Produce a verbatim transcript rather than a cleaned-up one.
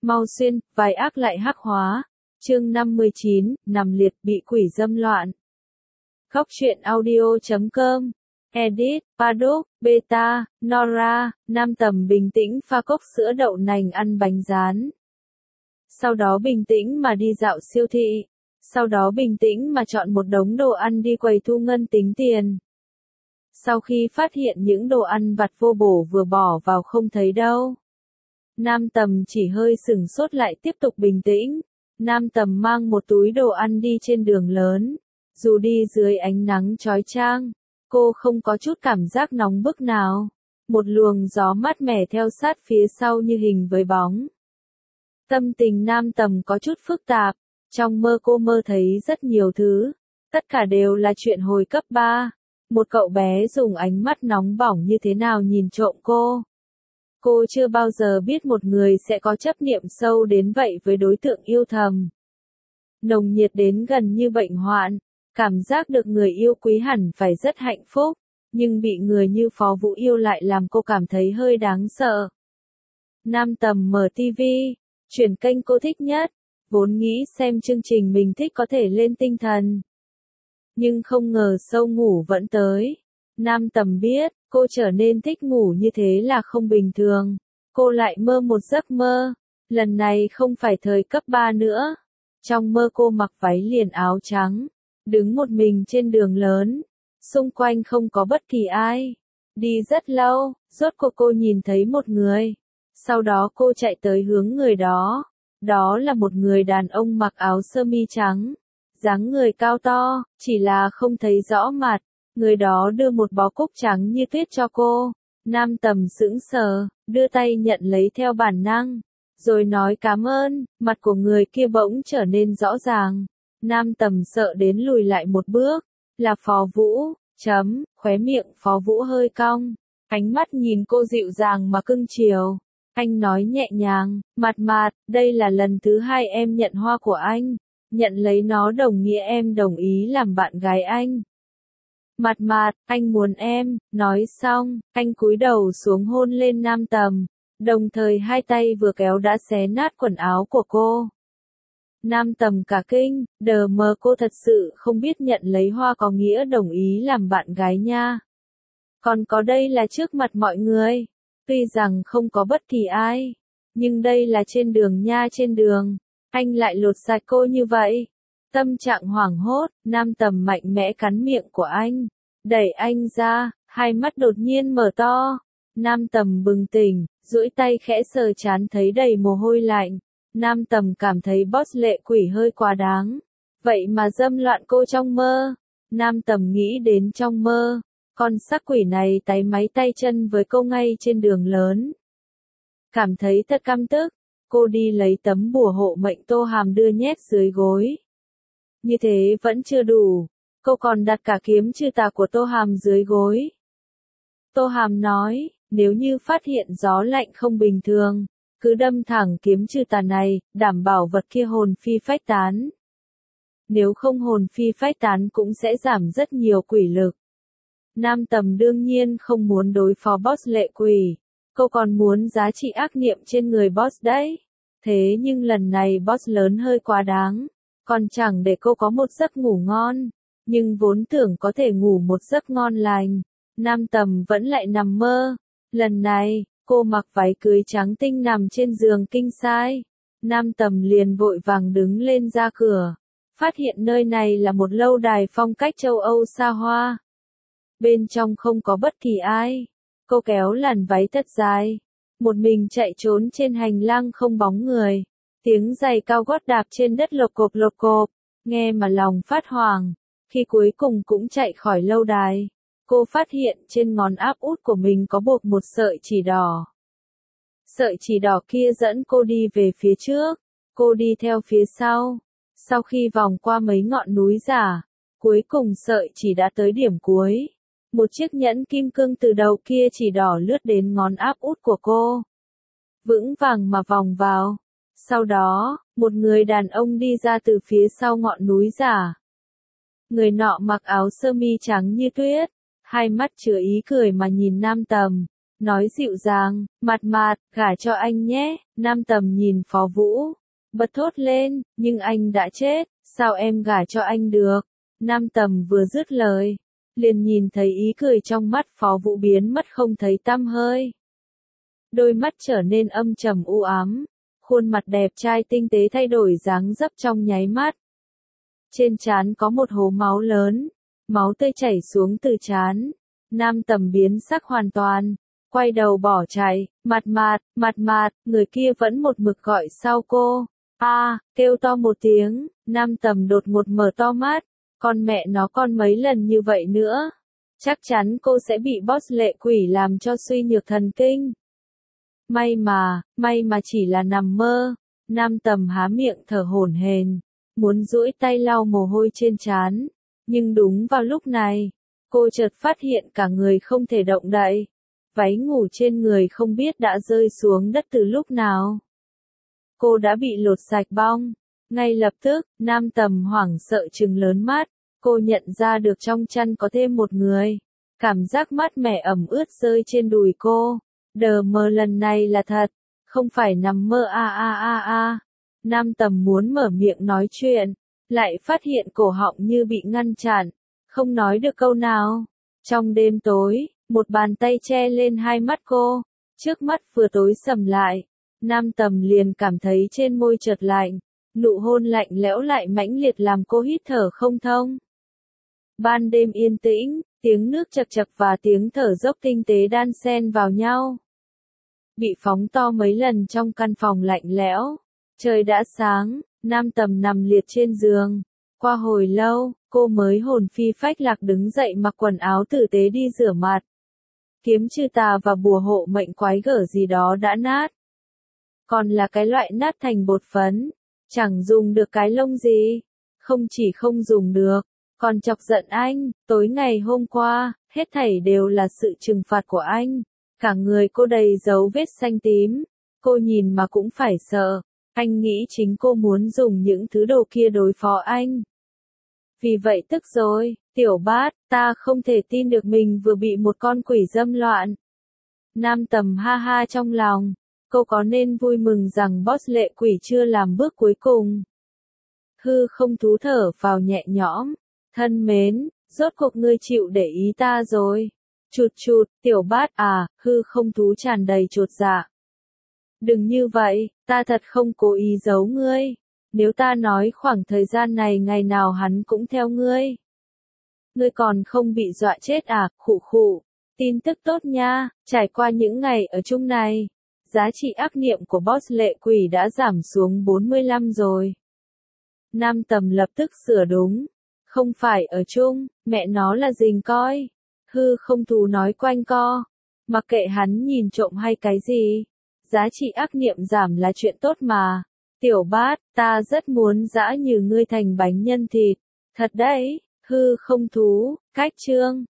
mau xuyên, vai ác lại hắc hóa. Chương năm mươi chín, nằm liệt bị quỷ dâm loạn. Khóc chuyện audio chấm com. Edit, Paddock, Beta, Nora, Nam Tầm bình tĩnh pha cốc sữa đậu nành ăn bánh rán. Sau đó bình tĩnh mà đi dạo siêu thị. Sau đó bình tĩnh mà chọn một đống đồ ăn đi quầy thu ngân tính tiền. Sau khi phát hiện những đồ ăn vặt vô bổ vừa bỏ vào không thấy đâu. Nam Tầm chỉ hơi sửng sốt lại tiếp tục bình tĩnh. Nam Tầm mang một túi đồ ăn đi trên đường lớn. Dù đi dưới ánh nắng chói chang, cô không có chút cảm giác nóng bức nào. Một luồng gió mát mẻ theo sát phía sau như hình với bóng. Tâm tình Nam Tầm có chút phức tạp. Trong mơ cô mơ thấy rất nhiều thứ. Tất cả đều là chuyện hồi cấp ba. Một cậu bé dùng ánh mắt nóng bỏng như thế nào nhìn trộm cô. Cô chưa bao giờ biết một người sẽ có chấp niệm sâu đến vậy với đối tượng yêu thầm. Nồng nhiệt đến gần như bệnh hoạn. Cảm giác được người yêu quý hẳn phải rất hạnh phúc. Nhưng bị người như Phó Vũ yêu lại làm cô cảm thấy hơi đáng sợ. Nam Tầm mở tivi. Chuyển kênh cô thích nhất. Vốn nghĩ xem chương trình mình thích có thể lên tinh thần. Nhưng không ngờ sâu ngủ vẫn tới. Nam Tầm biết, cô trở nên thích ngủ như thế là không bình thường. Cô lại mơ một giấc mơ. Lần này không phải thời cấp ba nữa. Trong mơ cô mặc váy liền áo trắng. Đứng một mình trên đường lớn. Xung quanh không có bất kỳ ai. Đi rất lâu, rốt cuộc cô nhìn thấy một người. Sau đó cô chạy tới hướng người đó. Đó là một người đàn ông mặc áo sơ mi trắng. Dáng người cao to, chỉ là không thấy rõ mặt. Người đó đưa một bó cúc trắng như tuyết cho cô. Nam Tầm sững sờ, đưa tay nhận lấy theo bản năng. Rồi nói cảm ơn, mặt của người kia bỗng trở nên rõ ràng. Nam Tầm sợ đến lùi lại một bước. Là Phó Vũ, chấm, khóe miệng Phó Vũ hơi cong. Ánh mắt nhìn cô dịu dàng mà cưng chiều. Anh nói nhẹ nhàng, Mạt Mạt, đây là lần thứ hai em nhận hoa của anh. Nhận lấy nó đồng nghĩa em đồng ý làm bạn gái anh. Mạt Mạt, anh muốn em, nói xong, anh cúi đầu xuống hôn lên Nam Tầm. Đồng thời hai tay vừa kéo đã xé nát quần áo của cô. Nam Tầm cả kinh, đờ mờ cô thật sự không biết nhận lấy hoa có nghĩa đồng ý làm bạn gái nha. Còn có đây là trước mặt mọi người. Tuy rằng không có bất kỳ ai. Nhưng đây là trên đường nha trên đường. Anh lại lột sạch cô như vậy. Tâm trạng hoảng hốt, Nam Tầm mạnh mẽ cắn miệng của anh. Đẩy anh ra, hai mắt đột nhiên mở to. Nam Tầm bừng tỉnh, duỗi tay khẽ sờ trán thấy đầy mồ hôi lạnh. Nam Tầm cảm thấy boss lệ quỷ hơi quá đáng. Vậy mà dâm loạn cô trong mơ. Nam Tầm nghĩ đến trong mơ. Con sắc quỷ này táy máy tay chân với cô ngay trên đường lớn. Cảm thấy thật căm tức. Cô đi lấy tấm bùa hộ mệnh Tô Hàm đưa nhét dưới gối. Như thế vẫn chưa đủ. Cô còn đặt cả kiếm trừ tà của Tô Hàm dưới gối. Tô Hàm nói, nếu như phát hiện gió lạnh không bình thường, cứ đâm thẳng kiếm trừ tà này, đảm bảo vật kia hồn phi phách tán. Nếu không hồn phi phách tán cũng sẽ giảm rất nhiều quỷ lực. Nam Tầm đương nhiên không muốn đối phó boss lệ quỷ. Cô còn muốn giá trị ác niệm trên người boss đấy. Thế nhưng lần này boss lớn hơi quá đáng. Còn chẳng để cô có một giấc ngủ ngon. Nhưng vốn tưởng có thể ngủ một giấc ngon lành. Nam Tầm vẫn lại nằm mơ. Lần này, cô mặc váy cưới trắng tinh nằm trên giường king size. Nam Tầm liền vội vàng đứng lên ra cửa. Phát hiện nơi này là một lâu đài phong cách châu Âu xa hoa. Bên trong không có bất kỳ ai. Cô kéo làn váy thật dài. Một mình chạy trốn trên hành lang không bóng người. Tiếng giày cao gót đạp trên đất lộc cộp lộc cộp. Nghe mà lòng phát hoảng. Khi cuối cùng cũng chạy khỏi lâu đài. Cô phát hiện trên ngón áp út của mình có buộc một sợi chỉ đỏ. Sợi chỉ đỏ kia dẫn cô đi về phía trước. Cô đi theo phía sau. Sau khi vòng qua mấy ngọn núi giả. Cuối cùng sợi chỉ đã tới điểm cuối. Một chiếc nhẫn kim cương từ đầu kia chỉ đỏ lướt đến ngón áp út của cô. Vững vàng mà vòng vào. Sau đó, một người đàn ông đi ra từ phía sau ngọn núi giả. Người nọ mặc áo sơ mi trắng như tuyết. Hai mắt chứa ý cười mà nhìn Nam Tầm. nói dịu dàng, "Mạt Mạt, gả cho anh nhé." Nam Tầm nhìn Phó Vũ, bật thốt lên, "Nhưng anh đã chết, sao em gả cho anh được?" Nam Tầm vừa dứt lời, liền nhìn thấy ý cười trong mắt Phó Vũ biến mất không thấy tăm hơi. Đôi mắt trở nên âm trầm u ám, khuôn mặt đẹp trai tinh tế thay đổi dáng dấp trong nháy mắt. Trên trán có một hố máu lớn, máu tươi chảy xuống từ trán. Nam Tầm biến sắc hoàn toàn, quay đầu bỏ chạy, "Mạt Mạt, Mạt Mạt." Người kia vẫn một mực gọi sau cô. A, kêu to một tiếng, Nam Tầm đột ngột mở to mắt, con mẹ nó con mấy lần như vậy nữa, chắc chắn cô sẽ bị boss lệ quỷ làm cho suy nhược thần kinh. May mà, may mà chỉ là nằm mơ. Nam Tầm há miệng thở hổn hển, muốn duỗi tay lau mồ hôi trên trán, nhưng đúng vào lúc này, cô chợt phát hiện cả người không thể động đậy. Váy ngủ trên người không biết đã rơi xuống đất từ lúc nào. Cô đã bị lột sạch bong. Ngay lập tức, Nam Tầm hoảng sợ trừng lớn mắt, cô nhận ra được trong chăn có thêm một người. Cảm giác mát mẻ ẩm ướt rơi trên đùi cô. Đờ mờ lần này là thật, không phải nằm mơ a a a a. Nam Tầm muốn mở miệng nói chuyện, lại phát hiện cổ họng như bị ngăn chặn, không nói được câu nào. Trong đêm tối, một bàn tay che lên hai mắt cô, trước mắt vừa tối sầm lại, Nam Tầm liền cảm thấy trên môi chợt lạnh, nụ hôn lạnh lẽo lại mãnh liệt làm cô hít thở không thông. Ban đêm yên tĩnh, tiếng nước chập chập và tiếng thở dốc tinh tế đan xen vào nhau. Bị phóng to mấy lần trong căn phòng lạnh lẽo. Trời đã sáng, Nam Tầm nằm liệt trên giường. Qua hồi lâu, cô mới hồn phi phách lạc đứng dậy mặc quần áo tử tế đi rửa mặt. Kiếm trừ tà và bùa hộ mệnh quái gở gì đó đã nát. Còn là cái loại nát thành bột phấn, chẳng dùng được cái lông gì. Không chỉ không dùng được, còn chọc giận anh. Tối ngày hôm qua, hết thảy đều là sự trừng phạt của anh. Cả người cô đầy dấu vết xanh tím, cô nhìn mà cũng phải sợ. Anh nghĩ chính cô muốn dùng những thứ đồ kia đối phó anh. Vì vậy tức rồi, "Tiểu Bát, ta không thể tin được mình vừa bị một con quỷ dâm loạn." Nam Tầm ha ha trong lòng, cô có nên vui mừng rằng boss lệ quỷ chưa làm bước cuối cùng. Hư không thú thở vào nhẹ nhõm, "Thân mến, rốt cuộc ngươi chịu để ý ta rồi." Chụt chụt, "Tiểu Bát à." Hư không thú tràn đầy chột dạ. "Đừng như vậy, ta thật không cố ý giấu ngươi. Nếu ta nói khoảng thời gian này ngày nào hắn cũng theo ngươi, ngươi còn không bị dọa chết à?" Khụ khụ. "Tin tức tốt nha, trải qua những ngày ở chung này, giá trị ác niệm của boss lệ quỷ đã giảm xuống bốn mươi lăm rồi." Nam Tầm lập tức sửa đúng. "Không phải ở chung, mẹ nó là rình coi." Hư không thú nói quanh co. "Mặc kệ hắn nhìn trộm hay cái gì, giá trị ác niệm giảm là chuyện tốt mà. Tiểu Bát, ta rất muốn giã như ngươi thành bánh nhân thịt." "Thật đấy." Hư không thú, cách chương.